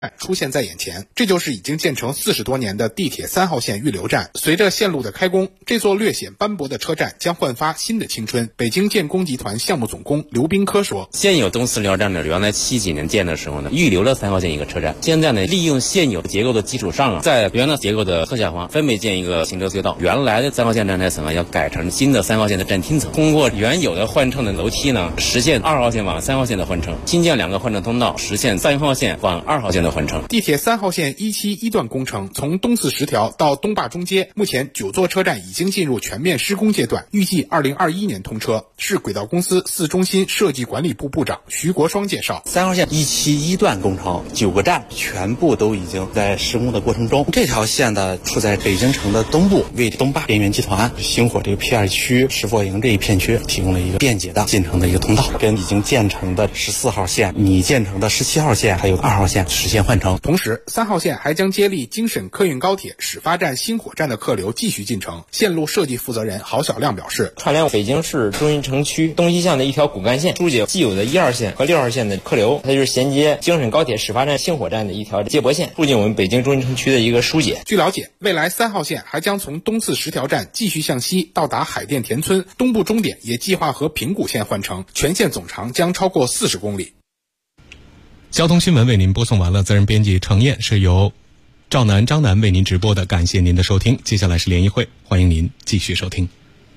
出现在眼前，这就是已经建成40多年的地铁3号线预留站。随着线路的开工，这座略显斑驳的车站将焕发新的青春。北京建工集团项目总工刘斌科说：“ 现有东四辽站呢，原来70几年建的时候呢，预留了3号线一个车站。现在呢，利用现有结构的基础上在原来结构的侧下方分别建一个行车隧道。原来的3号线站台层要改成新的3号线的站厅层，通过原有的换乘的楼梯呢，实现2号线往3号线的换乘，新建2个换乘通道，实现3号线往2号线的换乘。” 地铁3号线1期1段工程从东四十条到东坝中街，目前9座车站已经进入全面施工阶段，预计2021年通车。市轨道公司4中心设计管理部部长徐国双介绍 ，3号线1期1段工程9个站全部都已经在施工的过程中。这条线的处在北京城的东部，为东坝边缘集团星火这个 P2 区石佛营这一片区提供了一个便捷的进城的一个通道，跟已经建成的14号线、拟建成的17号线还有2号线实现换乘。 同时3号线还将接力京沈客运高铁始发站星火站的客流继续进城。线路设计负责人郝小亮表示， 串联北京市中心城区东西向的一条骨干线，疏解既有的1号线和6号线的客流，它就是衔接京沈高铁始发站星火站的一条接驳线，促进我们北京中心城区的一个疏解。 据了解，未来3号线还将从东四十条站继续向西到达海淀田村，东部终点也计划和平谷线换乘，全线总长将超过40公里。 交通新闻为您播送完了，责任编辑程燕，是由赵楠、张楠为您直播的，感谢您的收听。接下来是联谊会，欢迎您继续收听。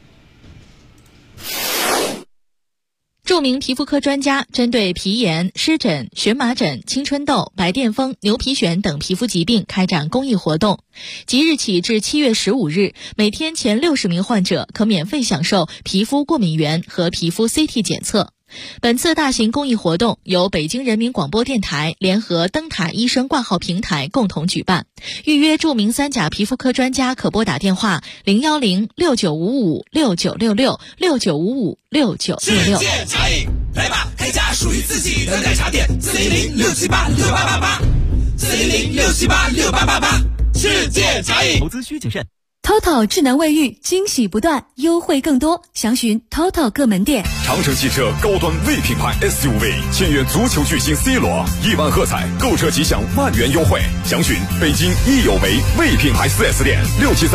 著名皮肤科专家针对皮炎、湿疹、荨麻疹、青春痘、白癜风、牛皮癣等皮肤疾病开展公益活动。即日起至7月15日，每天前60名患者可免费享受皮肤过敏原和皮肤 CT 检测。本次大型公益活动由北京人民广播电台联合灯塔医生挂号平台共同举办。预约著名3甲皮肤科专家可拨打电话010-6955-6966 世界茶饮，来吧，开家属于自己的奶茶店，400-678-6888 400-678-6888，世界茶饮。 投资需谨慎。 TOTO 智能卫浴，惊喜不断，优惠更多，详询 TOTO 各门店。 长城汽车高端 V 品牌 SUV 签约足球巨星 C 罗，1万喝彩，购车即享万元优惠，详询北京益友维 V 品牌 4S 店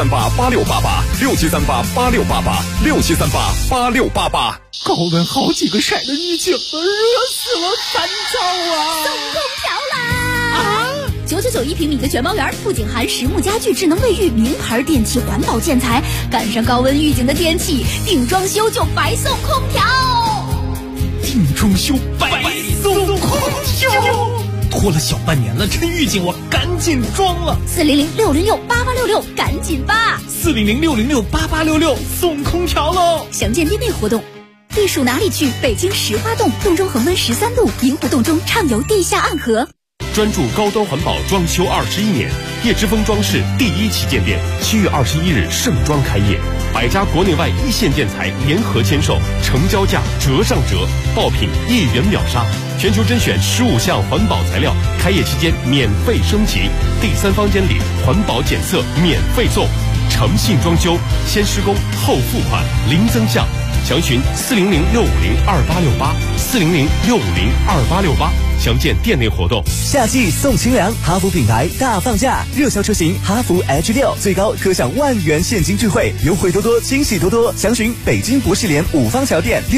67388688，67388688，67388688。 高温好几个晒的预警，热死了，烦躁啊！ 送空调啦！999一平米的全包圆，不仅含实木家具、智能卫浴、名牌电器、环保建材，赶上高温预警的天气，定装修就白送空调。 定装修白送空调，拖了小半年了，这预警我赶紧装了。 400-606-8866，赶紧吧 ！400-606-8866，送空调喽！ 详见店内活动。避暑哪里去？北京石花洞，洞中恒温13度，银湖洞中畅游地下暗河。 专注高端环保装修21年，叶之峰装饰第1旗舰店7月21日盛装开业，100家国内外一线建材联合签售，成交价折上折，爆品1元秒杀，全球甄选15项环保材料，开业期间免费升级，第3方监理，环保检测免费送，诚信装修，先施工后付款，零增项。详询400-650-2868，400-650-2868，详见店内活动。 夏季送清凉，哈弗品牌大放价，热销车型哈弗 H6，最高可享万元现金钜惠，优惠多多，惊喜多多。详询北京博士联5方桥店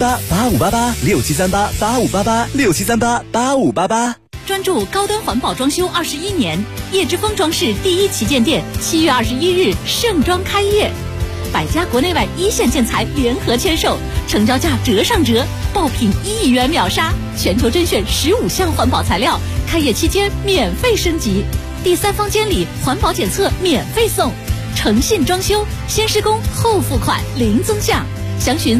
6738-8588，6738-8588，6738-8588。 专注高端环保装修21年，叶之峰装饰第1旗舰店7月21日盛装开业，100家国内外一线建材联合签售，成交价折上折，爆品1元秒杀，全球甄选15项环保材料，开业期间免费升级，第3方监理，环保检测免费送，诚信装修，先施工后付款，零增项。详询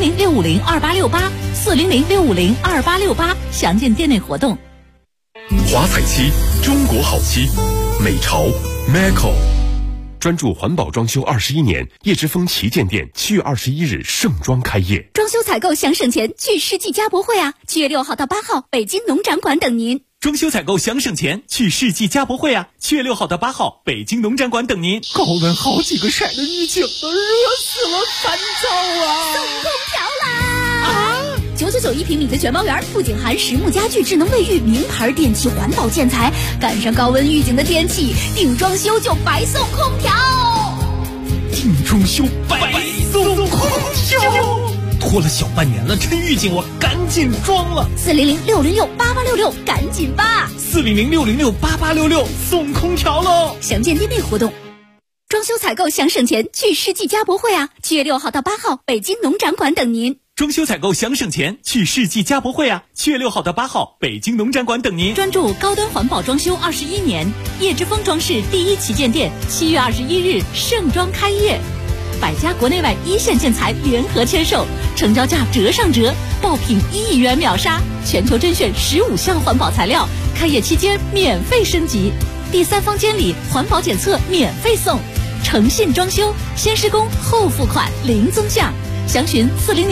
400-650-2868，400-650-2868，详见店内活动。 华彩漆，中国好漆，美潮 Maco。 专注环保装修21年，叶之峰旗舰店7月21日盛装开业。 装修采购想省钱，去世纪家博会啊！7月6号到8号，北京农展馆等您。 装修采购想省钱，去世纪家博会啊！7月6号到8号，北京农展馆等您。 高温好几个晒的预警，热死了，烦躁啊！ 送空调啦！ 999一平米的全包园，不仅含实木家具、智能卫浴、名牌电器、环保建材，赶上高温预警的天气，定装修就白送空调。 定装修白送空调，拖了小半年了，趁预警我赶紧装了。 400-606-8866，赶紧吧 ！400-606-8866，送空调喽！ 详见店内活动。装修采购想省钱，去世纪家博会啊！7月6号到8号，北京农展馆等您。 装修采购想省钱，去世纪家博会啊！7月6号到8号，北京农展馆等您。 专注高端环保装修21年，叶之峰装饰第一旗舰店7月21日盛装开业，100家国内外一线建材联合签售，成交价折上折，爆品1亿元秒杀，全球甄选15项环保材料，开业期间免费升级，第三方监理环保检测免费送，诚信装修，先施工后付款零增项。详询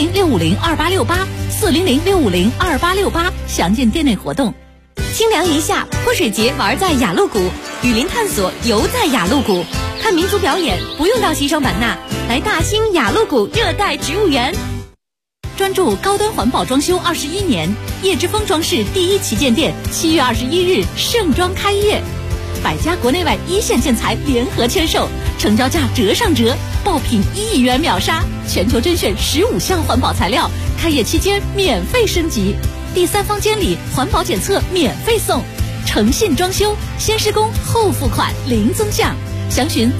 400-650-2868，400-650-2868，详见店内活动。清凉一夏，泼水节玩在雅鹿谷，雨林探索游在雅鹿谷，看民族表演不用到西双版纳，来大兴雅鹿谷热带植物园。专注高端环保装修21年，叶之峰装饰第一旗舰店7月21日盛装开业，100家国内外一线建材联合签售，成交价折上折，爆品1亿元秒杀，全球甄选15项环保材料，开业期间免费升级，第三方监理环保检测免费送，诚信装修，先施工后付款零增项。详询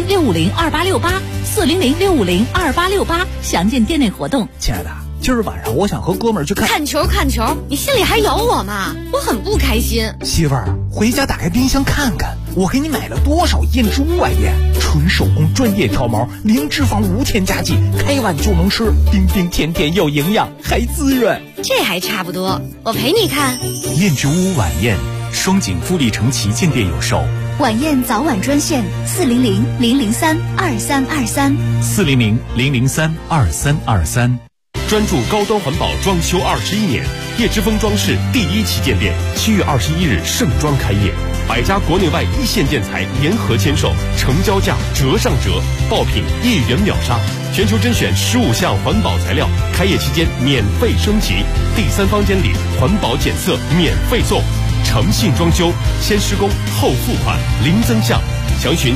400-650-2868，400-650-2868，详见店内活动。 亲爱的，今儿晚上我想和哥们儿去看球，你心里还有我吗？我很不开心。 媳妇儿，回家打开冰箱看看，我给你买了多少燕之屋晚宴，纯手工专业调毛，零脂肪无添加剂，开碗就能吃，冰冰甜甜有营养，还滋润。 这还差不多，我陪你看。 燕之屋晚宴，双井富力城旗舰店有售。 晚宴早晚专线 400-003-2323，400-003-2323。 专注高端环保装修21年，叶之峰装饰第一旗舰店7月21日盛装开业，100家国内外一线建材联合签售，成交价折上折，爆品1亿元秒杀，全球甄选15项环保材料，开业期间免费升级，第三方监理环保检测免费送，诚信装修，先施工后付款零增项。详询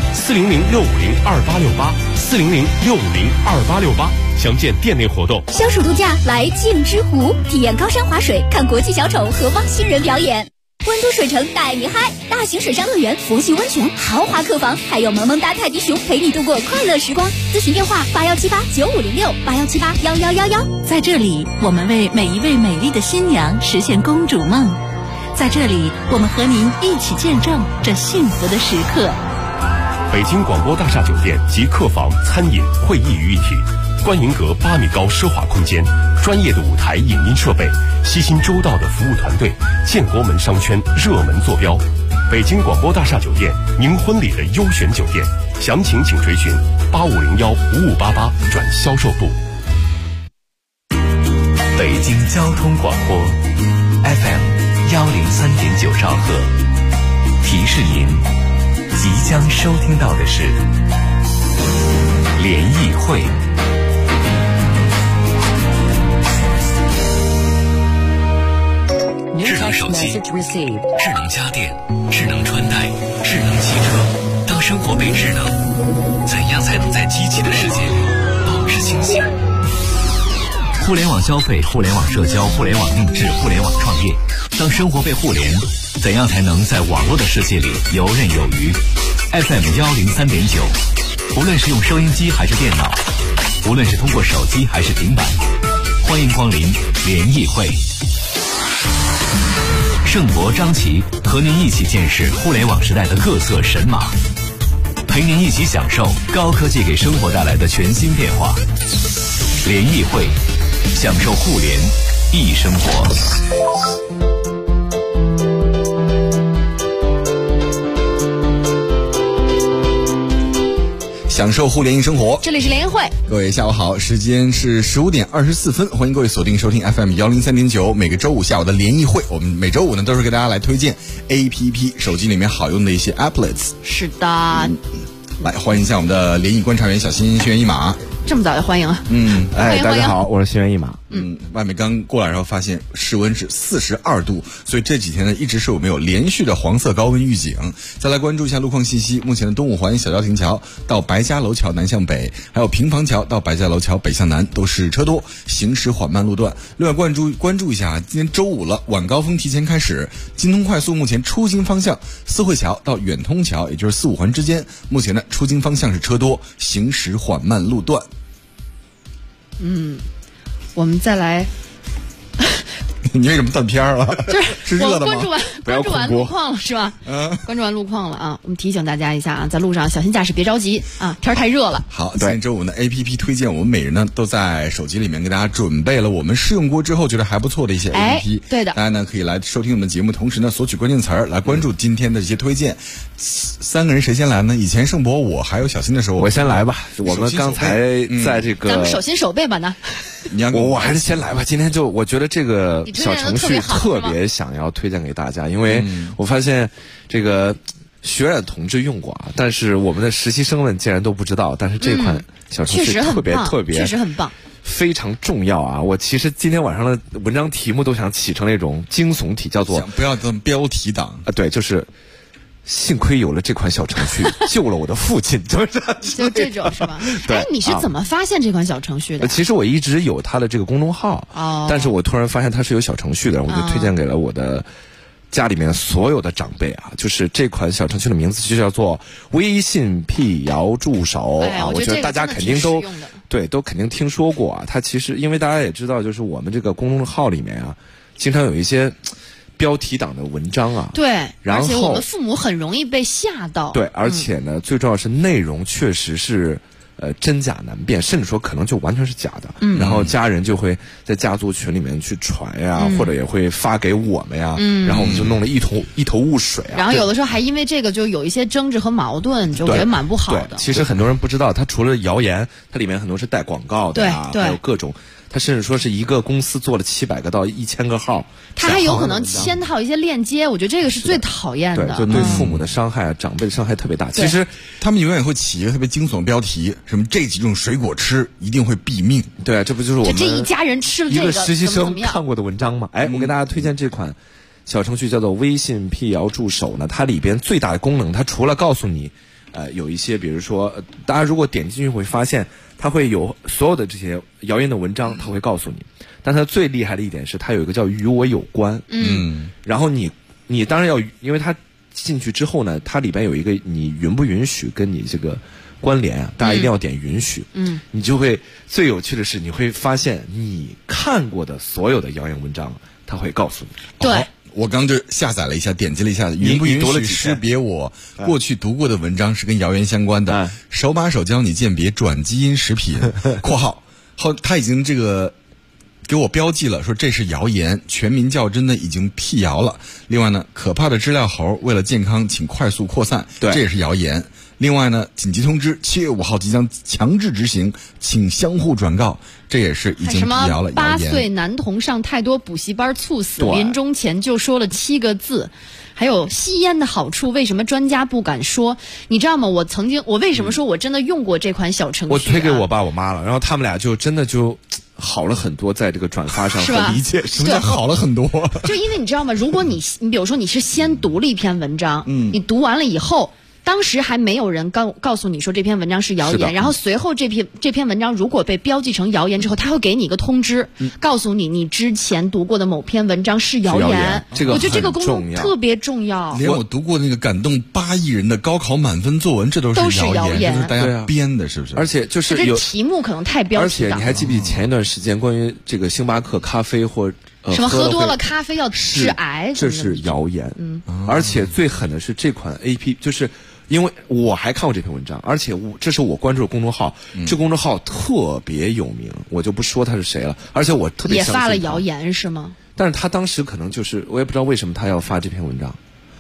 400-650-2868，400-650-2868，详见店内活动。 消暑度假来镜之湖，体验高山滑水，看国际小丑和汪星人表演。温都水城带你嗨，大型水上乐园、佛系温泉、豪华客房，还有萌萌哒泰迪熊陪你度过快乐时光。咨询电话81789506，81781111。在这里，我们为每一位美丽的新娘实现公主梦。在这里，我们和您一起见证这幸福的时刻。 北京广播大厦酒店及客房、餐饮、会议于一体，观迎阁8米高奢华空间，专业的舞台影音设备，悉心周到的服务团队，建国门商圈热门坐标。北京广播大厦酒店，您婚礼的优选酒店，详情请垂询8501-5588转销售部。 北京交通广播 FM103.9兆赫，提示您即将收听到的是联谊会。智能手机、智能家电、智能穿戴、智能汽车，当生活被智能，怎样才能在机器的世界里保持清醒？互联网消费、互联网社交、互联网定制、互联网创业，当生活被互联，怎样才能在网络的世界里游刃有余？ FM103.9，无论是用收音机还是电脑，无论是通过手机还是平板，欢迎光临联谊会。盛博、张琪和您一起见识互联网时代的各色神马，陪您一起享受高科技给生活带来的全新变化。联谊会，享受互联易生活。 享受互联易生活， 这里是联谊会。 各位下午好，时间是15点24分，欢迎各位锁定收听 FM103.9，每个周五下午的联谊会。我们每周五呢都是给大家来推荐 APP 手机里面好用的一些 applets。 是的， 来欢迎一下我们的联谊观察员小新轩一马。 这么早就欢迎啊！ 大家好，我是轩一马。 外面刚过来然后发现室温是42度，所以这几天呢一直是我们有连续的黄色高温预警。再来关注一下路况信息，目前的东五环小郊亭桥到白家楼桥南向北，还有平房桥到白家楼桥北向南都是车多，行驶缓慢路段。另外关注一下，今天周五了，晚高峰提前开始，京通快速目前出京方向四惠桥到远通桥，也就是4、5环之间，目前呢出京方向是车多，行驶缓慢路段。 我们再来。 你为什么断片了？ 是热的吗？ 关注完路况了是吧？关注完路况了啊！我们提醒大家一下啊，在路上小心驾驶，别着急啊，天太热了。 好，今天周五呢 APP 推荐，我们每人呢都在手机里面给大家准备了我们试用过之后觉得还不错的一些 APP。 对的， 大家呢可以来收听我们的节目，同时呢索取关键词儿来关注今天的这些推荐。3个人谁先来呢？以前盛博我还有小新的时候， 我先来吧。我们刚才在这个咱们手心手背吧呢。 我还是先来吧。今天就我觉得这个小程序特别想要推荐给大家，因为我发现这个学冉同志用过啊，但是我们的实习生们竟然都不知道。但是这款小程序特别确实很棒， 非常重要啊！我其实今天晚上的文章题目都想起成那种惊悚体，叫做不要这么标题党啊，对，就是幸亏有了这款小程序，救了我的父亲，就这种是吧？ 对， 哎，你是怎么发现这款小程序的？ 其实我一直有它的这个公众号，但是我突然发现它是有小程序的，我就推荐给了我的家里面所有的长辈啊。就是这款小程序的名字就叫做微信辟谣助手啊，我觉得大家肯定都肯定听说过啊。它其实因为大家也知道，就是我们这个公众号里面啊，经常有一些标题党的文章啊， 对， 然后而且我们父母很容易被吓到。 对，而且呢，最重要是内容确实是真假难辨，甚至说可能就完全是假的。然后家人就会在家族群里面去传呀，或者也会发给我们呀，然后我们就弄得一头雾水啊。 然后有的时候还因为这个就有一些争执和矛盾，就觉得蛮不好的。 其实很多人不知道，它除了谣言，它里面很多是带广告的啊，还有各种。他甚至说是一个公司做了700个到1000个号， 他还有可能牵套一些链接，我觉得这个是最讨厌的。 对，就对父母的伤害、长辈的伤害特别大。其实他们永远会起一个特别惊悚的标题，什么这几种水果吃一定会毙命。 对啊，这不就是我们这一家人吃了这个一个实习生看过的文章吗？哎，我给大家推荐这款小程序叫做微信辟谣助手呢，它里边最大的功能，它除了告诉你有一些比如说大家如果点进去会发现它会有所有的这些谣言的文章，它会告诉你。但它最厉害的一点是它有一个叫与我有关，然后你当然要，因为它进去之后呢，它里边有一个你允不允许跟你这个关联啊，大家一定要点允许。你就会最有趣的是你会发现你看过的所有的谣言文章，它会告诉你。 对。 我刚就下载了一下，点击了一下，允不允许识别我过去读过的文章是跟谣言相关的？手把手教你鉴别转基因食品（括号他已经这个给我标记了，说这是谣言，全民较真的已经辟谣了。另外呢，可怕的知了猴为了健康，请快速扩散，这也是谣言。另外呢，紧急通知，7月5号即将强制执行，请相互转告，这也是已经辟谣了。 8岁男童上太多补习班猝死，临终前就说了7个字。还有吸烟的好处，为什么专家不敢说？你知道吗？我为什么说我真的用过这款小程序？ 我推给我爸我妈了，然后他们俩就真的就好了很多，在这个转发上和理解什么叫好了很多。 就因为你知道吗？如果你比如说你是先读了一篇文章，你读完了以后。当时还没有人告诉你说这篇文章是谣言，然后随后这篇文章如果被标记成谣言之后，他会给你一个通知，告诉你之前读过的某篇文章是谣言。 这个我觉得这个功能特别重要。 连我读过那个感动8亿人的高考满分作文，这都是谣言，这是大家编的，是不是？ 而且就是这题目可能太标题党。 而且你还记不记得前一段时间关于这个星巴克咖啡或什么喝多了咖啡要致癌？ 这是谣言。而且最狠的是这款 APP， 就是因为我还看过这篇文章，而且这是我关注的公众号，这公众号特别有名，我就不说他是谁了。而且我特别相信也发了谣言是吗？ 但是他当时可能就是我也不知道为什么他要发这篇文章，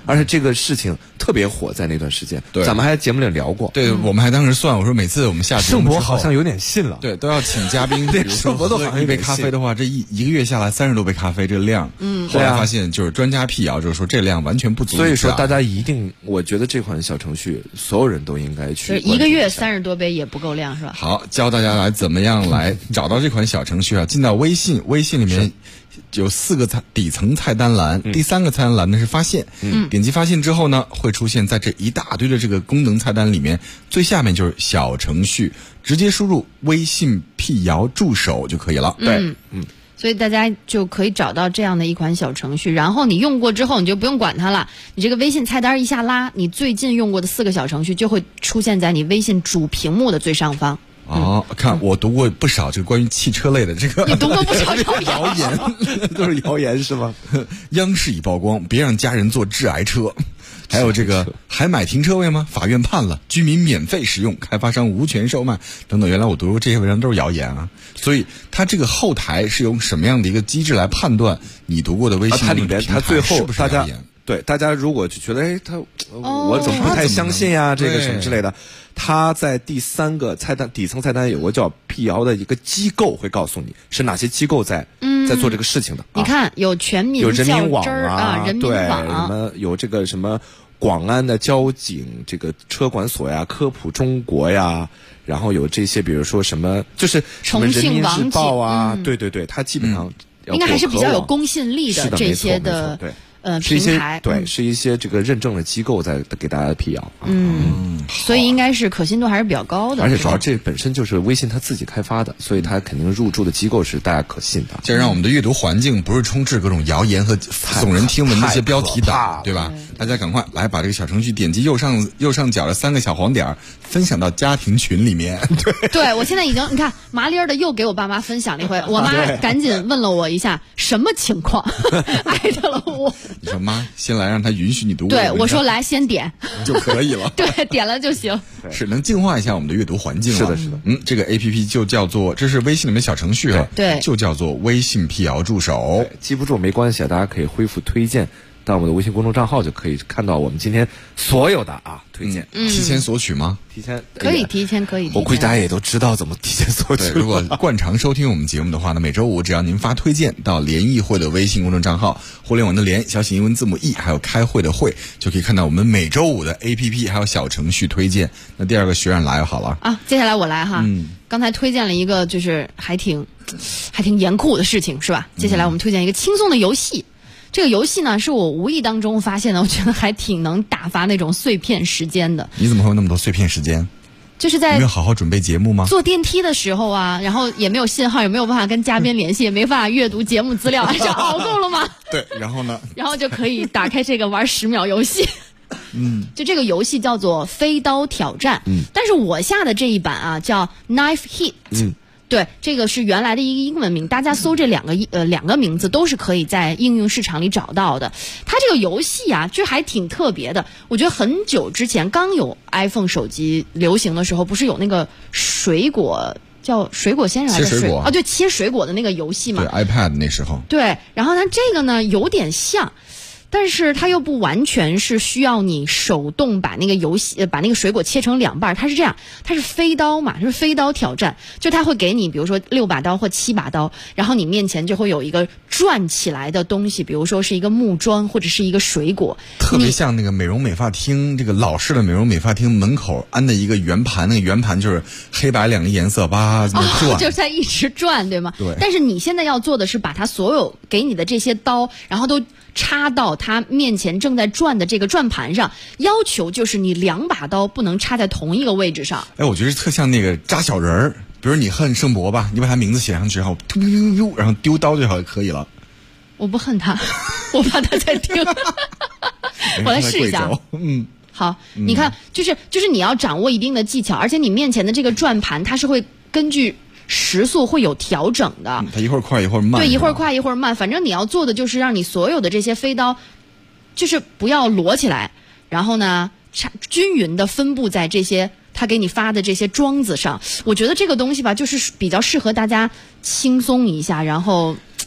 而且这个事情特别火，在那段时间， 对， 咱们还节目里聊过。 对，我们还当时算，我说每次我们下盛博好像有点信了， 对，都要请嘉宾， 对， 比如说喝一杯咖啡的话，这一个月下来30多杯咖啡，这个量，后来发现就是专家辟谣，就是说这量完全不足以。 所以说大家一定，我觉得这款小程序所有人都应该去。 一个月30多杯也不够量是吧？ 好，教大家来怎么样来找到这款小程序啊？进到微信里面有4个底层菜单栏，第3个菜单栏呢是发现，点击发现之后呢，会出现在这一大堆的这个功能菜单里面，最下面就是小程序，直接输入微信辟谣助手就可以了。对， 所以大家就可以找到这样的一款小程序，然后你用过之后你就不用管它了，你这个微信菜单一下拉，你最近用过的4个小程序就会出现在你微信主屏幕的最上方。 看我读过不少这个关于汽车类的这个， 你读过不少谣言， 都是谣言是吗？ 央视已曝光，别让家人坐致癌车。还有这个还买停车位吗？法院判了，居民免费使用，开发商无权售卖等等。原来我读过这些文章都是谣言啊。所以它这个后台是用什么样的一个机制来判断你读过的微信它里边它最后是不是谣言？ 对，大家如果就觉得我怎么不太相信呀，这个什么之类的，他在第3个菜单底层菜单有个叫辟谣的一个机构，会告诉你是哪些机构在做这个事情的。 你看有全民有人民网人民网， 什么有这个什么广安的交警这个车管所呀，科普中国呀，然后有这些比如说什么就是什么人民日报啊，对，它基本上应该还是比较有公信力的这些的。 对。 平台是一些这个认证的机构在给大家辟谣， 所以应该是可信度还是比较高的。 而且主要这本身就是微信它自己开发的，所以它肯定入驻的机构是大家可信的。 这让我们的阅读环境不是充斥各种谣言和耸人听闻的一些标题党，对吧？大家赶快来把这个小程序点击右上角的3个小黄点，分享到家庭群里面。 对，我现在已经你看麻利儿的又给我爸妈分享了一回，我妈赶紧问了我一下什么情况，艾特了我。 你说妈，先来让他允许你读。 对，我说来先点就可以了。 对，点了就行。 是能净化一下我们的阅读环境了。 是的。 这个 APP 就叫做，这是微信里面小程序啊， 对， 就叫做微信辟谣助手。 记不住没关系啊，大家可以恢复推荐到我们的微信公众账号，就可以看到我们今天所有的推荐。 提前索取吗？ 提前可以提前。 我估计大家也都知道怎么提前索取。 如果惯常收听我们节目的话呢，每周5只要您发推荐到联谊会的微信公众账号，互联网的联，小写英文字母 E， 还有开会的会，就可以看到我们每周5的 APP 还有小程序推荐。那第2个学冉来好了啊，接下来我来哈。刚才推荐了一个就是还挺严酷的事情是吧？接下来我们推荐一个轻松的游戏。这个游戏呢，是我无意当中发现的，我觉得还挺能打发那种碎片时间的。 你怎么会有那么多碎片时间？ 就是在没有好好准备节目吗？ 坐电梯的时候啊，然后也没有信号，也没有办法跟嘉宾联系，也没办法阅读节目资料，这熬够了吗？ 对，然后呢？ 然后就可以打开这个玩10秒游戏。就这个游戏叫做飞刀挑战。但是我下的这一版啊叫 Knife Hit。对，这个是原来的一个英文名，大家搜这两个名字都是可以在应用市场里找到的。它这个游戏啊，就还挺特别的。我觉得很久之前刚有 iPhone 手机流行的时候，不是有那个水果叫水果先生还是切水果啊？对，切水果的那个游戏嘛。 对 ，iPad 那时候。 对，然后它这个呢有点像。但是它又不完全是需要你手动把那个把那个水果切成2半，它是这样，它是飞刀嘛，就是飞刀挑战，就它会给你比如说6把刀或7把刀，然后你面前就会有一个转起来的东西，比如说是一个木桩或者是一个水果， 特别像那个美容美发厅，这个老式的美容美发厅门口安的一个圆盘，那个圆盘就是黑白2个颜色，吧这么转， 就是在一直转，对吗？ 对。 但是你现在要做的是把它所有给你的这些刀，然后都插到他面前正在转的这个转盘上，要求就是你2把刀不能插在同一个位置上。 我觉得特像那个扎小人儿，比如你恨盛博吧，你把他名字写上去，然后然后丢刀就好就可以了。 我不恨他，我怕他在丢。我来试一下。好，你看，就是你要掌握一定的技巧，而且你面前的这个转盘，它是会根据时速会有调整的， 它一会儿快一会儿慢。 对，一会儿快一会儿慢，反正你要做的就是让你所有的这些飞刀，就是不要摞起来，然后呢，均匀的分布在这些他给你发的这些桩子上。我觉得这个东西吧，就是比较适合大家轻松一下，然后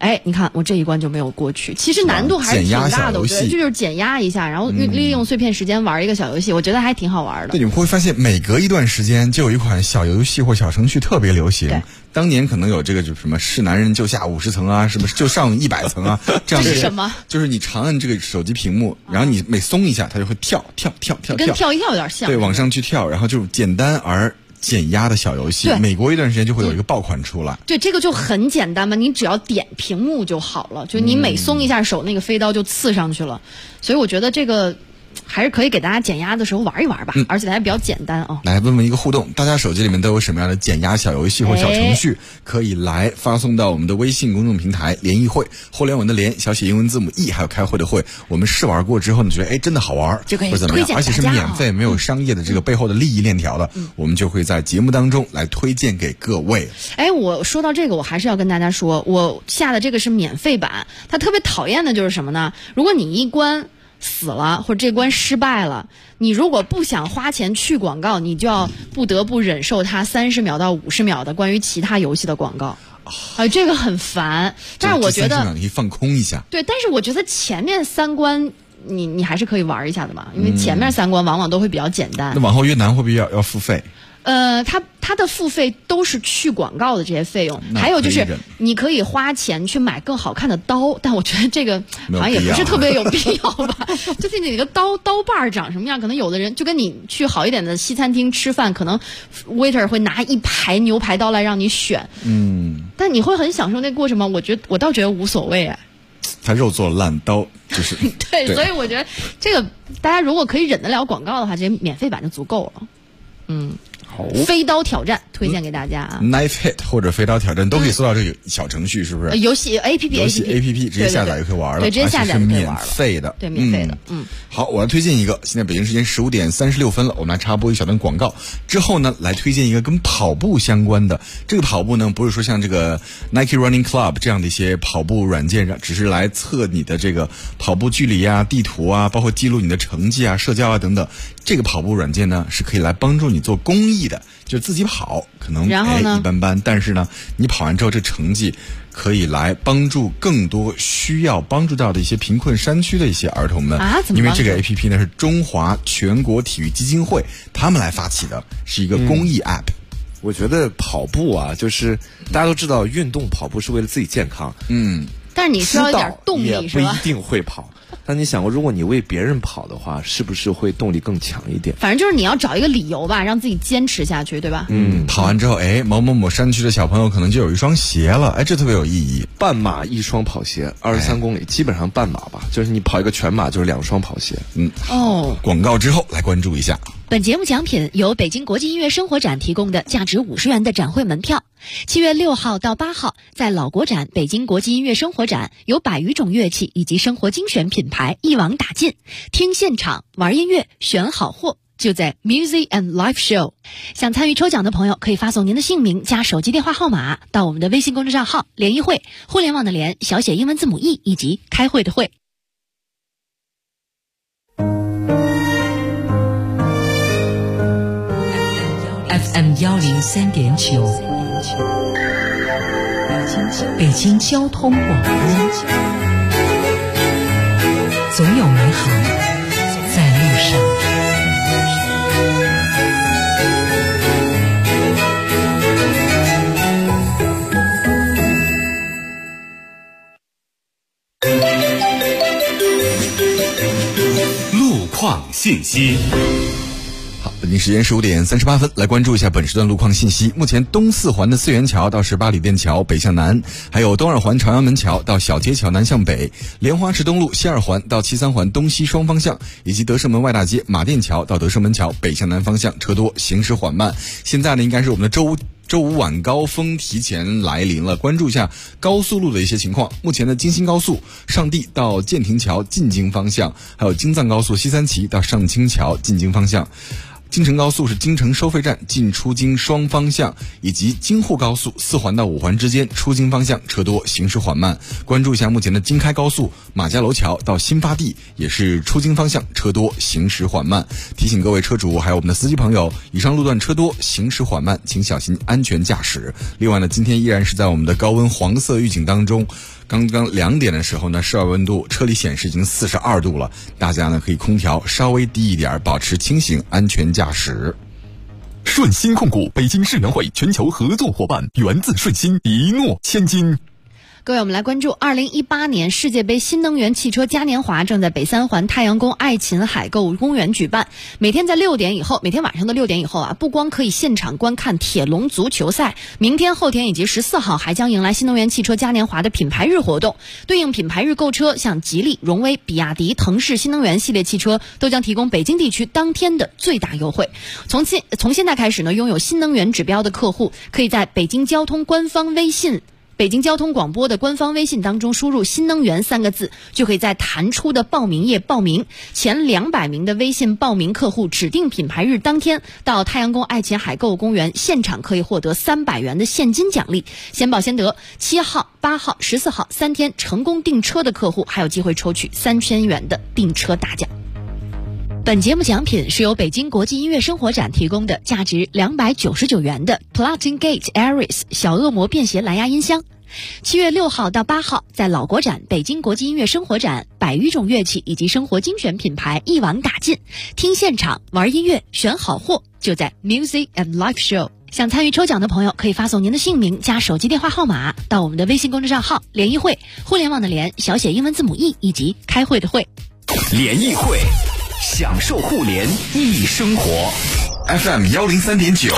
你看我这一关就没有过去，其实难度还是挺大的，我觉得这就是减压一下，然后利用碎片时间玩一个小游戏，我觉得还挺好玩的。 对，你们会发现每隔一段时间就有一款小游戏或小程序特别流行。当年可能有这个就什么是男人就下50层啊，什么就上100层啊，这样这是什么？ 就是你长按这个手机屏幕，然后你每松一下，它就会跳， 跟跳一跳有点像。 对，往上去跳，然后就是简单而减压的小游戏，每过一段时间就会有一个爆款出来。 对，这个就很简单嘛，你只要点屏幕就好了，就你每松一下手，那个飞刀就刺上去了。所以我觉得这个还是可以给大家减压的时候玩一玩吧，而且它还比较简单啊。 来问问一个互动，大家手机里面都有什么样的减压小游戏或小程序，可以来发送到我们的微信公众平台联谊会，互联网的联，小写英文字母 E， 还有开会的会。我们试玩过之后呢，觉得真的好玩， 就可以或者怎么样，而且是免费，没有商业的这个背后的利益链条的，我们就会在节目当中来推荐给各位。 我说到这个，我还是要跟大家说，我下的这个是免费版，它特别讨厌的就是什么呢？如果你一关死了或者这关失败了，你如果不想花钱去广告，你就要不得不忍受它30秒到50秒的关于其他游戏的广告。这个很烦，但是我觉得你可以放空一下。 对，但是我觉得前面3关你还是可以玩一下的嘛，因为前面3关往往都会比较简单。 那往后越难会不会要付费？ 它的付费都是去广告的这些费用，还有就是你可以花钱去买更好看的刀，但我觉得这个好像也不是特别有必要吧。就是你个刀把长什么样，可能有的人就跟你去好一点的西餐厅吃饭，可能 waiter 会拿一排牛排刀来让你选，但你会很享受那过程吗？我倒觉得无所谓。 他肉做烂刀就是对，所以我觉得这个大家如果可以忍得了广告的话，这些免费版就足够了。好，飞刀挑战推荐给大家啊 ，Knife Hit 或者飞刀挑战都可以搜到这个小程序，是不是？ 游戏 APP 直接下载就可以玩了， 对，直接下载就可以玩了， 免费的， 对，免费的。 好，我要推荐一个，现在北京时间15点36分了，我们来插播一小段广告，之后呢，来推荐一个跟跑步相关的。这个跑步呢，不是说像这个 Nike Running Club 这样的一些跑步软件上，只是来测你的这个跑步距离啊、地图啊，包括记录你的成绩啊、社交啊等等。这个跑步软件呢，是可以来帮助你做公益的，就是自己跑可能一般般，但是呢，你跑完之后这成绩可以来帮助更多需要帮助到的一些贫困山区的一些儿童们因为这个 APP 呢是中华全国体育基金会他们来发起的，是一个公益 APP。 我觉得跑步啊，就是大家都知道运动跑步是为了自己健康， 但是你需要一点动力， 也不一定会跑。但你想过，如果你为别人跑的话，是不是会动力更强一点？ 反正就是你要找一个理由吧，让自己坚持下去，对吧？ 跑完之后，某某某山区的小朋友可能就有一双鞋了，这特别有意义。 半马1双跑鞋，23公里，基本上半马吧，就是你跑一个全马就是2双跑鞋。 广告之后来关注一下。 本节目奖品由北京国际音乐生活展提供的价值50元的展会门票。7月6号到8号，在老国展北京国际音乐生活展，有100余种乐器以及生活精选品牌一网打尽，听现场，玩音乐，选好货。就在 Music and Live Show。 想参与抽奖的朋友可以发送您的姓名加手机电话号码到我们的微信公众账号联谊会，互联网的联，小写英文字母 E 以及开会的会。 FM 103.9，北京交通广播，总有美好在路上。 路况信息。 好，北京时间15点38分，来关注一下本时段路况信息。目前东四环的四元桥到18旅店桥北向南，还有东二环朝阳门桥到小街桥南向北，莲花池东路西二环到七三环东西双方向，以及德胜门外大街马店桥到德胜门桥北向南方向车多，行驶缓慢。现在呢，应该是我们的周五晚高峰提前来临了，关注一下高速路的一些情况。目前的京新高速上地到建亭桥进京方向，还有京藏高速西三旗到上清桥进京方向。京承高速是京承收费站进出京双方向，以及京沪高速4环到5环之间出京方向车多，行驶缓慢。关注一下目前的京开高速马家楼桥到新发地也是出京方向车多，行驶缓慢。提醒各位车主还有我们的司机朋友，以上路段车多，行驶缓慢，请小心安全驾驶。另外呢，今天依然是在我们的高温黄色预警当中。 刚刚2点的时候呢，室外温度车里显示已经42度了，大家呢可以空调稍微低一点，保持清醒，安全驾驶。 顺鑫控股北京世能会全球合作伙伴，源自顺鑫，一诺千金。 各位，我们来关注2018年世界杯新能源汽车嘉年华正在北三环太阳宫爱琴海购物公园举办。每天晚上的6点以后啊，不光可以现场观看铁笼足球赛，明天、后天以及14号还将迎来新能源汽车嘉年华的品牌日活动。对应品牌日购车，像吉利、荣威、比亚迪、腾势新能源系列汽车都将提供北京地区当天的最大优惠。从现在开始呢，拥有新能源指标的客户可以在北京交通广播的官方微信当中输入新能源3个字，就可以在弹出的报名页报名。前200名的微信报名客户指定品牌日当天到太阳宫爱琴海购物公园现场可以获得300元的现金奖励，先报先得。7号、8号、14号3天成功订车的客户还有机会抽取3000元的订车大奖。本节目奖品是由北京国际音乐生活展提供的价值299元的 Platin Gate Aries 小恶魔便携蓝牙音箱。7月6号到8号，在老国展、北京国际音乐生活展，100余种乐器以及生活精选品牌一网打尽，听现场、玩音乐、选好货，就在 Music and Live Show。想参与抽奖的朋友，可以发送您的姓名加手机电话号码到我们的微信公众账号“联谊会”，互联网的联，小写英文字母 E 以及开会的会。 联谊会，享受互联易生活。FM 103.9。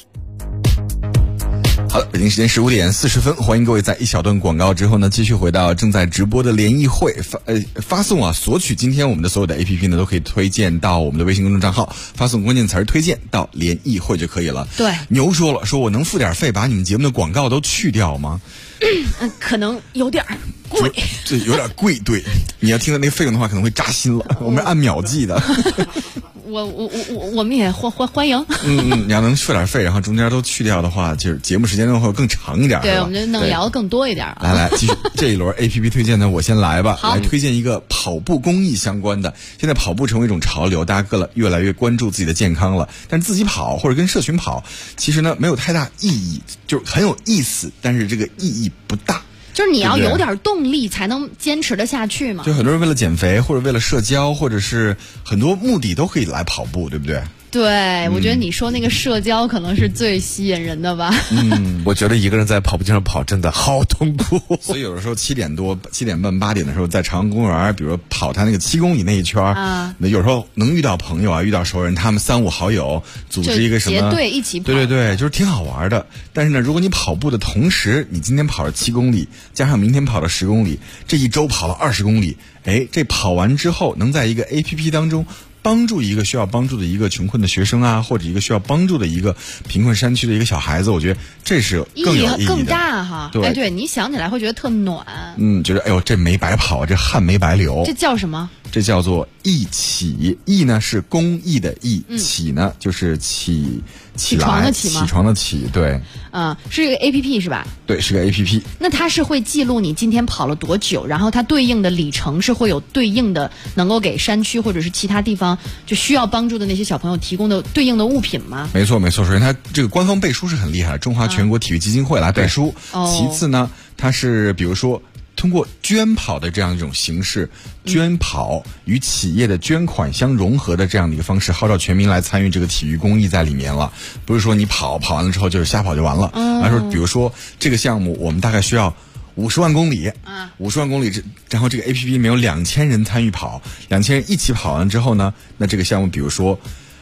好了，北京时间15点40分，欢迎各位在一小段广告之后呢，继续回到正在直播的联谊会。发送索取今天我们的所有的 APP 呢，都可以推荐到我们的微信公众账号，发送关键词推荐到联谊会就可以了。 对， 牛说了，说我能付点费把你们节目的广告都去掉吗？ 可能有点贵， 对，有点贵。对，你要听到那费用的话，可能会扎心了。我们按秒计的。 我们也欢迎。 你要能付点费，然后中间都去掉的话，就是节目时间会更长一点。 对，我们就能聊更多一点。 来，继续这一轮 APP 推荐呢，我先来吧。来推荐一个跑步公益相关的。现在跑步成为一种潮流，大家越来越关注自己的健康了。但自己跑或者跟社群跑，其实呢没有太大意义，就是很有意思，但是这个意义不大。 就是你要有点动力才能坚持得下去嘛。 就很多人为了减肥，或者为了社交，或者是很多目的都可以来跑步，对不对？ 对，我觉得你说那个社交可能是最吸引人的吧。 我觉得一个人在跑步机上跑真的好痛苦。 所以有的时候7点多、7点半、8点的时候，在朝阳公园，比如说跑他那个7公里那一圈啊，那有时候能遇到朋友啊，遇到熟人，他们3、5好友组织一个什么结队一起跑， 对，就是挺好玩的。但是呢，如果你跑步的同时，你今天跑了7公里，加上明天跑了10公里，这一周跑了20公里，这跑完之后能在一个 APP 当中帮助一个需要帮助的一个穷困的学生啊，或者一个需要帮助的一个贫困山区的一个小孩子，我觉得这是更有意义的， 更大哈。对，你想起来会觉得特暖。 觉得这没白跑，这汗没白流。 这叫什么？ 这叫做义起。义呢是公益的义，起呢就是起床的起吗？ 起床的起，对。 是一个 APP 是吧？ 对，是个 APP。 那它是会记录你今天跑了多久，然后它对应的里程是会有对应的能够给山区或者是其他地方就需要帮助的那些小朋友提供的对应的物品吗？ 没错。首先它这个官方背书是很厉害的，中华全国体育基金会来背书。其次呢，它是比如说通过捐跑的这样一种形式，捐跑与企业的捐款相融合的这样的一个方式，号召全民来参与这个体育公益在里面了。不是说你跑完了之后就是瞎跑就完了，而是比如说这个项目我们大概需要50万公里，50万公里，然后这个 APP 里面有2000人参与跑，2000人一起跑完之后呢，那这个项目比如说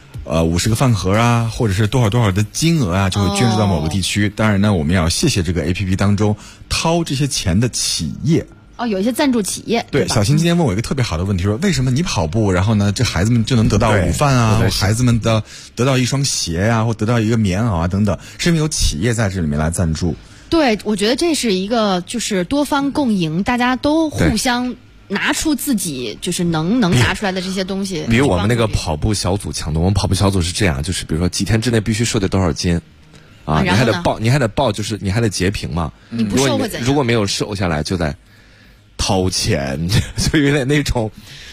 50个饭盒啊，或者是多少的金额啊，就会捐助到某个地区。当然呢，我们要谢谢这个 APP 当中掏这些钱的企业。 有一些赞助企业。 对，小新今天问我一个特别好的问题，说为什么你跑步，然后呢，这孩子们就能得到午饭啊，孩子们得到一双鞋啊，或得到一个棉袄啊等等，是因为有企业在这里面来赞助。 对，我觉得这是一个就是多方共赢，大家都互相拿出自己就是能拿出来的这些东西。 比如我们那个跑步小组强的，我们跑步小组是这样，就是比如说几天之内必须瘦掉多少斤啊，你还得报，就是你还得截屏嘛。 你不瘦会怎样？ 如果没有瘦下来，就得掏钱，就有点那种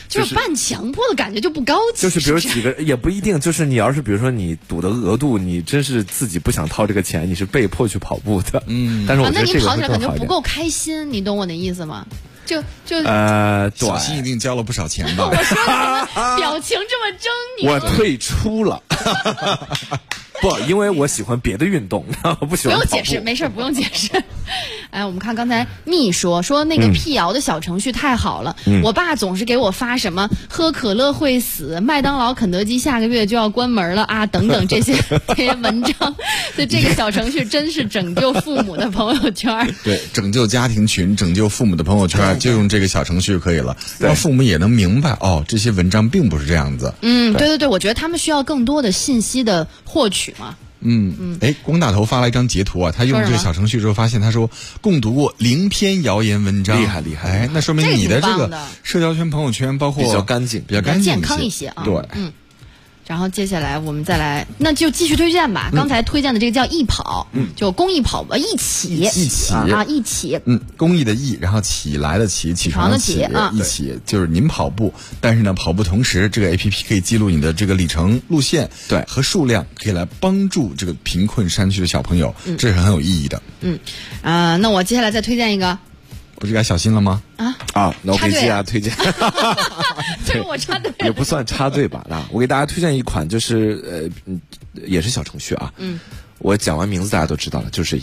就是半强迫的感觉就不高级。 就是比如几个也不一定，就是你要是比如说你赌的额度，你真是自己不想掏这个钱，你是被迫去跑步的。但是我觉得这个会更好一点。 那你跑起来感觉不够开心，你懂我的意思吗？就小新一定交了不少钱吧？ 我说的表情这么狰狞。 我退出了。不，因为我喜欢别的运动，我不喜欢跑步。 不用解释，没事，不用解释。哎，我们看刚才蜜说那个辟谣的小程序太好了。我爸总是给我发什么喝可乐会死，麦当劳、肯德基下个月就要关门了啊，等等这些文章。就这个小程序真是拯救父母的朋友圈。 对，拯救家庭群，拯救父母的朋友圈，就用这个小程序就可以了，让父母也能明白这些文章并不是这样子。 对，我觉得他们需要更多的信息的获取嘛。 光大头发了一张截图啊，他用这个小程序之后发现，他说共读过0篇谣言文章， 厉害。 那说明你的这个社交圈、朋友圈包括比较干净， 比较健康一些啊。 对， 然后接下来我们再来，那就继续推荐吧。刚才推荐的这个叫易跑，就公益跑吧，一起， 公益的益，然后起来的起，起床的起，一起就是您跑步，但是呢，跑步同时这个 APP 可以记录你的这个里程、路线， 对， 和数量，可以来帮助这个贫困山区的小朋友，这是很有意义的。 那我接下来再推荐一个。 不是该小心了吗？ 那我给大家推荐。 对，我插队也不算插队吧。我给大家推荐一款，就是也是小程序啊。我讲完名字大家都知道了，就是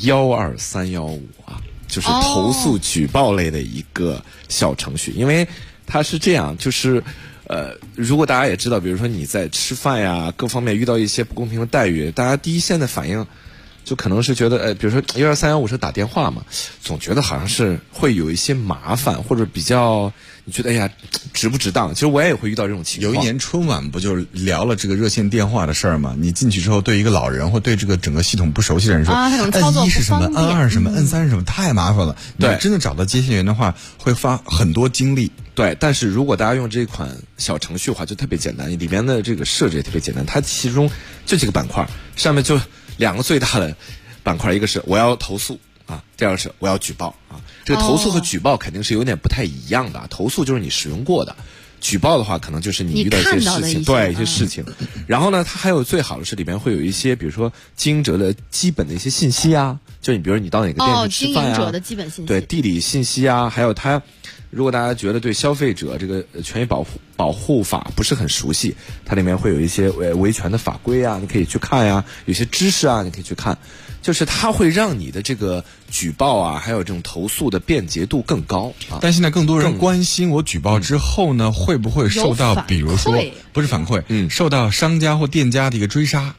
12315啊，就是投诉举报类的一个小程序。因为它是这样，就是如果大家也知道，比如说你在吃饭呀各方面遇到一些不公平的待遇，大家第一线的反应就可能是觉得，比如说12315是打电话嘛，总觉得好像是会有一些麻烦，或者比较你觉得哎呀值不值当？其实我也会遇到这种情况。 有一年春晚不就聊了这个热线电话的事儿吗？你进去之后，对一个老人或对这个整个系统不熟悉的人说， 他可能操作按1是什么，按2是什么，按3是什么，太麻烦了。 对， 真的找到接线员的话，会花很多精力。 对，但是如果大家用这款小程序的话，就特别简单，里边的这个设置也特别简单。它其中就几个板块，上面就2个最大的板块，一个是我要投诉啊，第二个是我要举报啊。这个投诉和举报肯定是有点不太一样的。投诉就是你使用过的，举报的话可能就是你遇到一些事情，对一些事情。然后呢，它还有最好的是里面会有一些，比如说经营者的基本的一些信息啊，就你比如你到哪个店去吃饭啊， 经营者的基本信息， 对地理信息啊，还有它。如果大家觉得对消费者这个权益保护法不是很熟悉，它里面会有一些维权的法规啊，你可以去看呀，有些知识啊，你可以去看，就是它会让你的这个举报啊，还有这种投诉的便捷度更高啊。 但现在更多人关心我举报之后呢，会不会受到比如说不是反馈，受到商家或店家的一个追杀？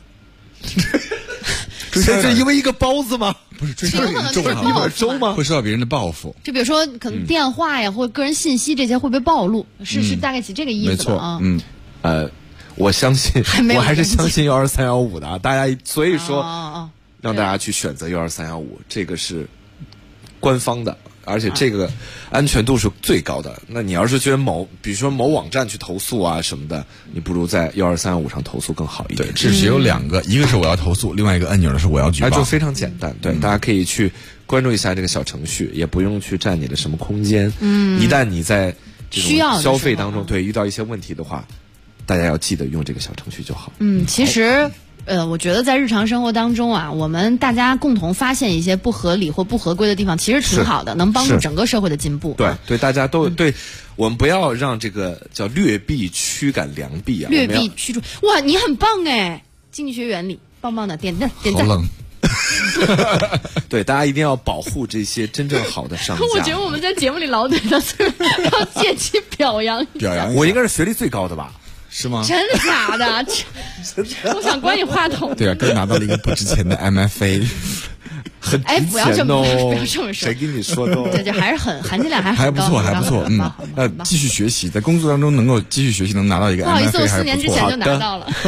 是因为一个包子吗？ 不是追杀别人粥吗？ 会受到别人的报复。 就比如说，可能电话呀，或者个人信息这些会被暴露，是大概起这个意思吧？ 我相信，我还是相信12315的啊，大家所以说让大家去选择12315，这个是官方的。而且这个安全度是最高的。那你要是觉得比如说某网站去投诉啊什么的，你不如在12315上投诉更好一点。 对，这只有2个，一个是我要投诉，另外一个按钮呢是我要举报。 就非常简单，对，大家可以去关注一下这个小程序，也不用去占你的什么空间。一旦你在这种消费当中遇到一些问题的话，大家要记得用这个小程序就好。 其实。我觉得在日常生活当中啊，我们大家共同发现一些不合理或不合规的地方，其实挺好的，能帮助整个社会的进步。 对，大家都对，我们不要让这个叫劣币驱赶良币啊。 劣币驱逐，哇，你很棒哎！经济学原理，棒棒的，点赞。 好冷。 对，大家一定要保护这些真正好的商家。 我觉得我们在节目里老对他，要借机表扬。 我应该是学历最高的吧？ 是吗？ 真的假的？我想关你话筒。 对啊，刚拿到了一个不值钱的 MFA， 很值钱哦。 不要这么说。 谁跟你说的？ 对，还是含金量还不错，还不错。继续学习，在工作当中能够继续学习，能拿到一个 MFA， 不好意思，我4年之前就拿到了。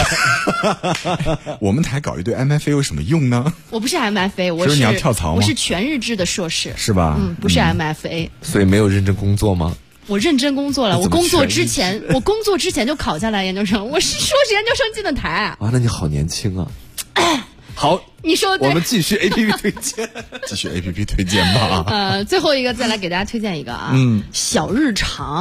我们台搞一堆 MFA 有什么用呢？ 我不是 MFA， 我是你要跳槽吗？ 我是全日制的硕士， 是吧？ 不是 MFA， 所以没有认真工作吗？ 我认真工作了，我工作之前就考下来研究生，我是硕士研究生进的台啊。 那你好年轻啊！好， 你说对， 我们继续 APP 推荐， 继续 APP 推荐吧。 最后一个再来给大家推荐一个啊，小日常。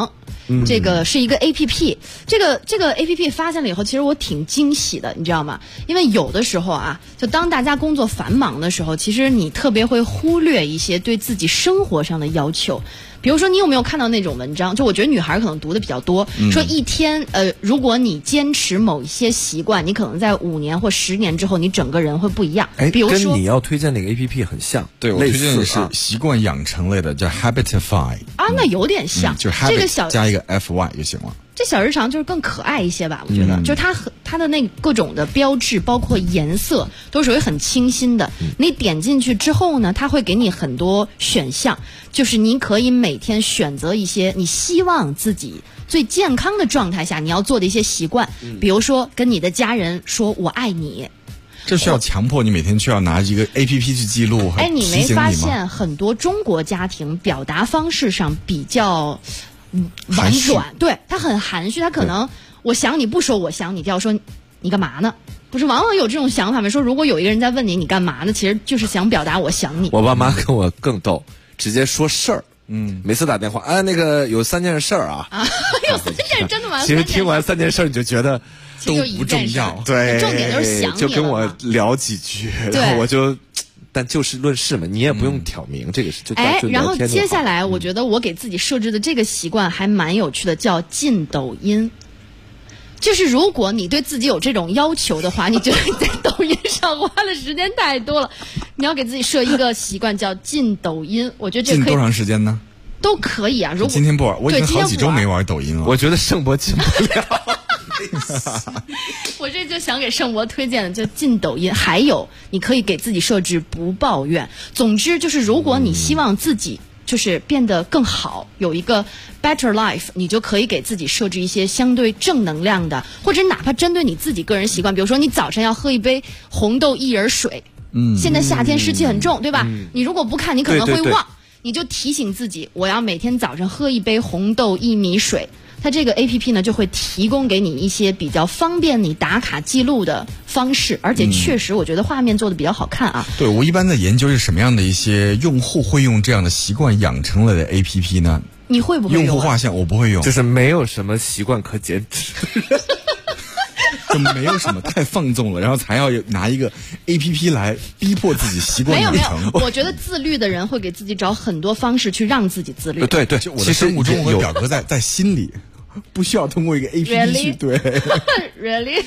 这个是一个 APP， 这个 APP 发现了以后，其实我挺惊喜的，你知道吗？因为有的时候啊，就当大家工作繁忙的时候，其实你特别会忽略一些对自己生活上的要求。比如说，你有没有看到那种文章？就我觉得女孩可能读的比较多，说一天如果你坚持某一些习惯，你可能在5年或10年之后，你整个人会不一样。 哎， 比如说跟你要推荐那个 APP 很像。 对，我推荐的是习惯养成类的，叫 Habitify。 啊，那有点像， 就是 habit 这个小加一个 FY 就行了。 这小日常就是更可爱一些吧，我觉得，就是它的那各种的标志，包括颜色，都属于很清新的。你点进去之后呢，它会给你很多选项，就是你可以每天选择一些你希望自己最健康的状态下你要做的一些习惯，比如说跟你的家人说我爱你。 这需要强迫你每天需要拿一个 APP 去记录和提醒你吗？ 你没发现很多中国家庭表达方式上比较婉转，对，他很含蓄，他可能我想你不说我想你，就要说你干嘛呢？不是往往有这种想法吗？说如果有一个人在问你干嘛呢，其实就是想表达我想你。 我爸妈跟我更逗，直接说事儿。每次打电话，那个有3件事啊。 有3件事真的吗？ 其实听完3件事，你就觉得都不重要， 对， 重点就是想你就跟我聊几句，然后我就。但就事论事嘛，你也不用挑明，这个是就然后接下来我觉得我给自己设置的这个习惯还蛮有趣的，叫禁抖音。就是如果你对自己有这种要求的话，你觉得你在抖音上花的时间太多了，你要给自己设一个习惯叫禁抖音。我觉得这可以禁多长时间呢？ 都可以啊。如果今天不玩，我已经好几周没玩抖音了。 我觉得盛博禁不了。 我这就想给盛博推荐的就禁抖音，还有你可以给自己设置不抱怨。总之就是如果你希望自己就是变得更好，有一个 better life， 你就可以给自己设置一些相对正能量的，或者哪怕针对你自己个人习惯，比如说你早晨要喝一杯红豆薏仁水。现在夏天湿气很重，对吧？你如果不看，你可能会忘。你就提醒自己，我要每天早上喝一杯红豆薏米水。它这个 APP 呢，就会提供给你一些比较方便你打卡记录的方式，而且确实我觉得画面做的比较好看啊。 对，我一般在研究是什么样的一些用户会用这样的习惯养成了的 APP 呢？ 你会不会用？ 用户画像我不会用， 就是没有什么习惯可坚持。 就没有什么太放纵了，然后才要拿一个 APP 来逼迫自己习惯养成。 没有，我觉得自律的人会给自己找很多方式去让自己自律。 对， 我的生物钟和表格在心里，不需要通过一个 APP 去对。 Really？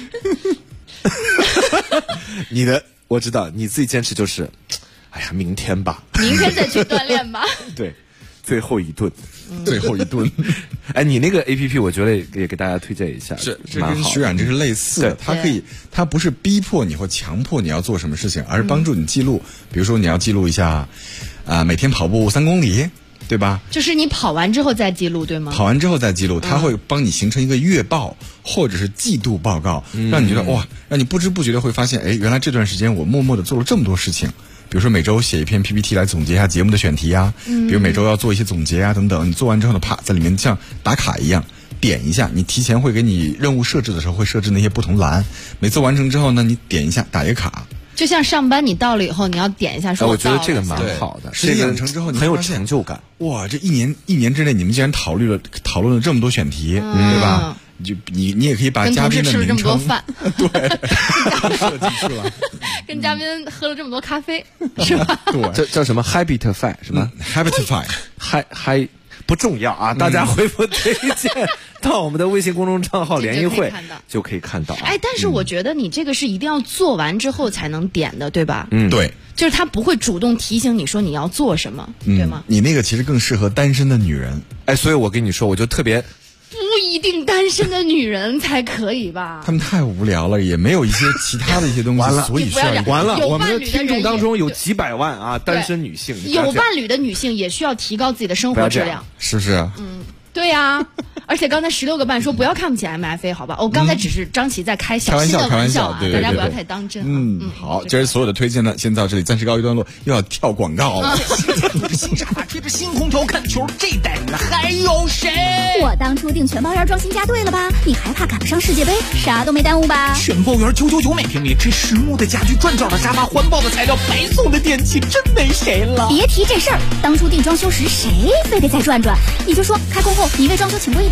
你的我知道，你自己坚持就是，哎呀，明天吧， 明天再去锻炼吧。 对。最后一顿， 最后一顿。 哎，你那个 APP 我觉得也给大家推荐一下， 这跟血染这是类似的，它不是逼迫你或强迫你要做什么事情，而是帮助你记录。比如说你要记录一下，每天跑步3公里，对吧？ 就是你跑完之后再记录，对吗？ 跑完之后再记录，它会帮你形成一个月报或者是季度报告，让你觉得哇，让你不知不觉的会发现，哎，原来这段时间我默默的做了这么多事情。比如说每周写一篇 PPT 来总结一下节目的选题啊，比如每周要做一些总结啊等等，你做完之后呢，啪在里面像打卡一样点一下，你提前会给你任务设置的时候会设置那些不同栏，每次完成之后呢，你点一下打一个卡。 就像上班你到了以后，你要点一下说我觉得这个蛮好的， 时间养成之后你很有成就感。 哇，这一年之内你们竟然讨论了这么多选题，对吧？你也可以把嘉宾的名称， 跟同事吃了这么多饭， 对，设计出来， 跟嘉宾喝了这么多咖啡，是吧？ 对，这叫什么 Habitify 什么 Habitify， 嗨不重要啊，大家回复推荐到我们的微信公众账号联谊会就可以看到。 哎，但是我觉得你这个是一定要做完之后才能点的，对吧？ 对， 就是他不会主动提醒你说你要做什么，对吗？ 你那个其实更适合单身的女人。 哎，所以我跟你说，我就特别。 不一定单身的女人才可以吧？ 他们太无聊了，也没有一些其他的一些东西，所以需要完了。我们的听众当中有几百万啊，单身女性， 有伴侣的女性也需要提高自己的生活质量， 是不是？ 对呀，而且刚才16个半说不要看不起 MFA， 好吧？我刚才只是张琪在开小心的玩笑啊，大家不要太当真。 好，这是所有的推荐呢，先到这里暂时告一段落，又要跳广告了。 新沙发贴着新空调看球，这代人还有谁？ 我当初订全包园装新家对了吧？你还怕赶不上世界杯？啥都没耽误吧？ 全包园999每平米，这实木的家具、转角的沙发、环保的材料、白送的电器，真没谁了。 别提这事儿，当初订装修时谁非得再转转？你就说开工后你为装修请过一天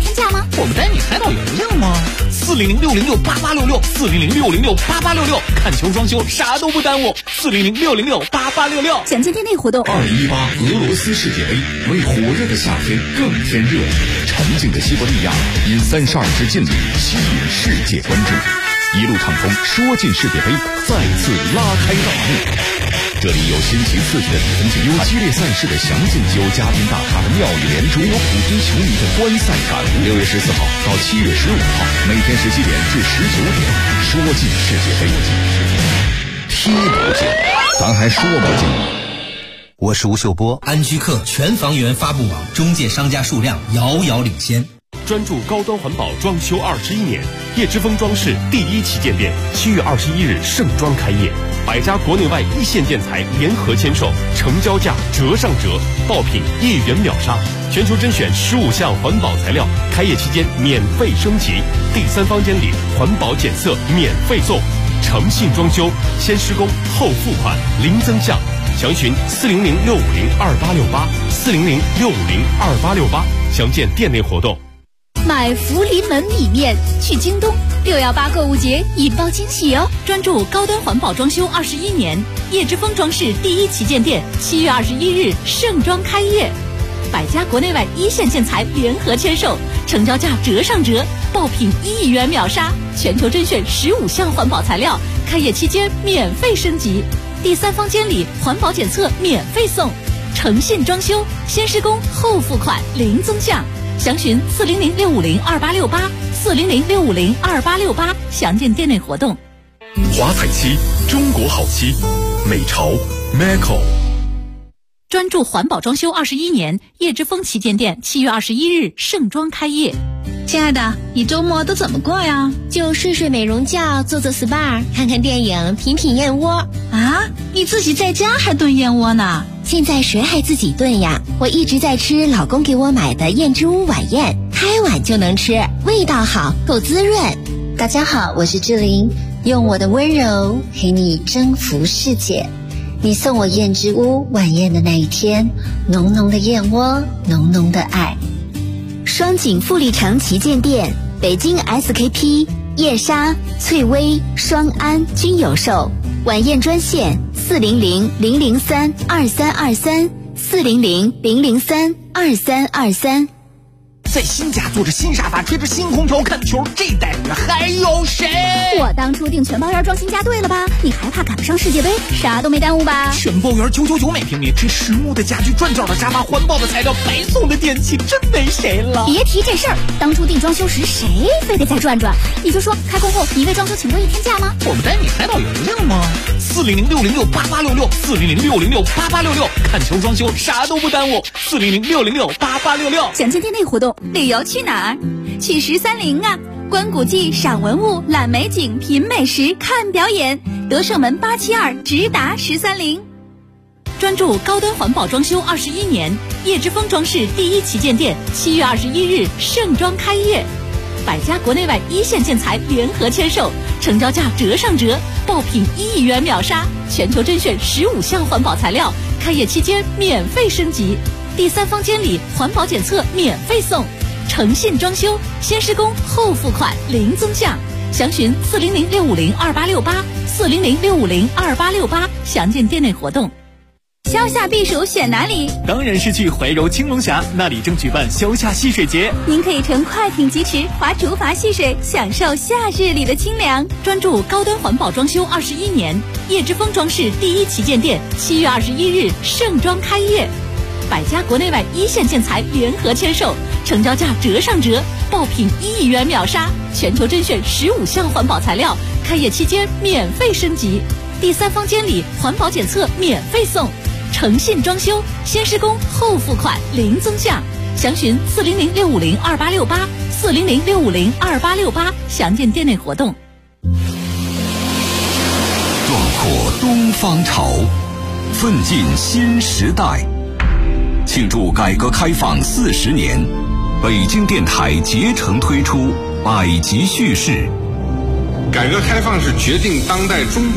天价吗？ 我们带你海岛邮政吗？400-606-8866，400-606-8866，看球装修啥都不耽误，400-606-8866。 详见店内活动。 2018俄罗斯世界杯为火热的夏天更添热闹，沉静的西伯利亚因32支劲旅吸引世界关注，一路畅通，说进世界杯再次拉开大幕。这里有新奇刺激的比分节，有激烈赛事的详尽，有嘉宾大咖的妙语连珠，有普京球迷的观赛感悟。6月14号到7月15号，每天17点至19点，说进世界杯，踢不进，咱还说不进。 我是吴秀波，安居客全房源发布网中介商家数量遥遥领先。 专注高端环保装修21年，叶之峰装饰第一旗舰店7月21日盛装开业，100家国内外一线建材联合签售，成交价折上折，爆品1元秒杀，全球甄选15项环保材料，开业期间免费升级，第3房间里环保检测免费送，诚信装修，先施工后付款，零增项。详询400-650-2868，400-650-2868，详见店内活动。 买福临门米面去京东，618购物节引爆惊喜哦！ 专注高端环保装修21年，叶之峰装饰第一旗舰店7月21日盛装开业，100家国内外一线建材联合签售，成交价折上折，爆品1元秒杀，全球甄选15项环保材料，开业期间免费升级，第3房间里环保检测免费送，诚信装修，先施工后付款，零增项。详询400-650-2868，400-650-2868，详见店内活动。 华彩漆，中国好漆，美潮 Maco。 专注环保装修21年，叶之峰旗舰店7月21日盛装开业。 亲爱的，你周末都怎么过呀？ 就睡睡美容觉，做做 SPA， 看看电影，品品燕窝。 啊，你自己在家还炖燕窝呢？ 现在谁还自己炖呀？我一直在吃老公给我买的燕之屋晚宴，开碗就能吃，味道好，够滋润。大家好，我是志玲，用我的温柔陪你征服世界。你送我燕之屋晚宴的那一天，浓浓的燕窝，浓浓的爱。 双井富力城旗舰店，北京 SKP、燕莎、翠微、双安均有售。晚宴专线400-003-2323，400-003-2323。 在新家坐着新沙发，吹着新空调看球，这待遇还有谁？ 我当初订全包园装新家对了吧？你还怕赶不上世界杯？啥都没耽误吧？ 全包园999每平米，这实木的家具、转角的沙发、环保的材料、白送的电器，真没谁了。 别提这事儿，当初订装修时谁非得再转转？你就说开工后你为装修请多1天假吗？ 我们带你海岛邮政吗？400-606-8866，400-606-8866，看球装修啥都不耽误，400-606-8866。 详见店内活动。旅游去哪儿？去13陵啊！观古迹、赏文物、览美景、品美食、看表演。德胜门872直达13陵。 专注高端环保装修21年，叶之峰装饰第一旗舰店7月21日盛装开业，100家国内外一线建材联合签售，成交价折上折，爆品1元秒杀，全球甄选15项环保材料，开业期间免费升级，第3房间里环保检测免费送，诚信装修，先施工后付款，零增项。详询400-650-2868，400-650-2868，详见店内活动。 消夏避暑选哪里？ 当然是去怀柔青龙峡，那里正举办消夏戏水节。 您可以乘快艇疾驰，划竹筏戏水，享受夏日里的清凉。 专注高端环保装修21年，叶之峰装饰第一旗舰店7月21日盛装开业，100家国内外一线建材联合签售，成交价折上折，爆品1元秒杀，全球甄选15项环保材料，开业期间免费升级，第3房间里环保检测免费送，诚信装修，先施工后付款，零增项。详询400-650-2868，400-650-2868，详见店内活动。 壮阔东方潮，奋进新时代。庆祝改革开放40年，北京电台竭诚推出百集叙事。 改革开放是决定当代中国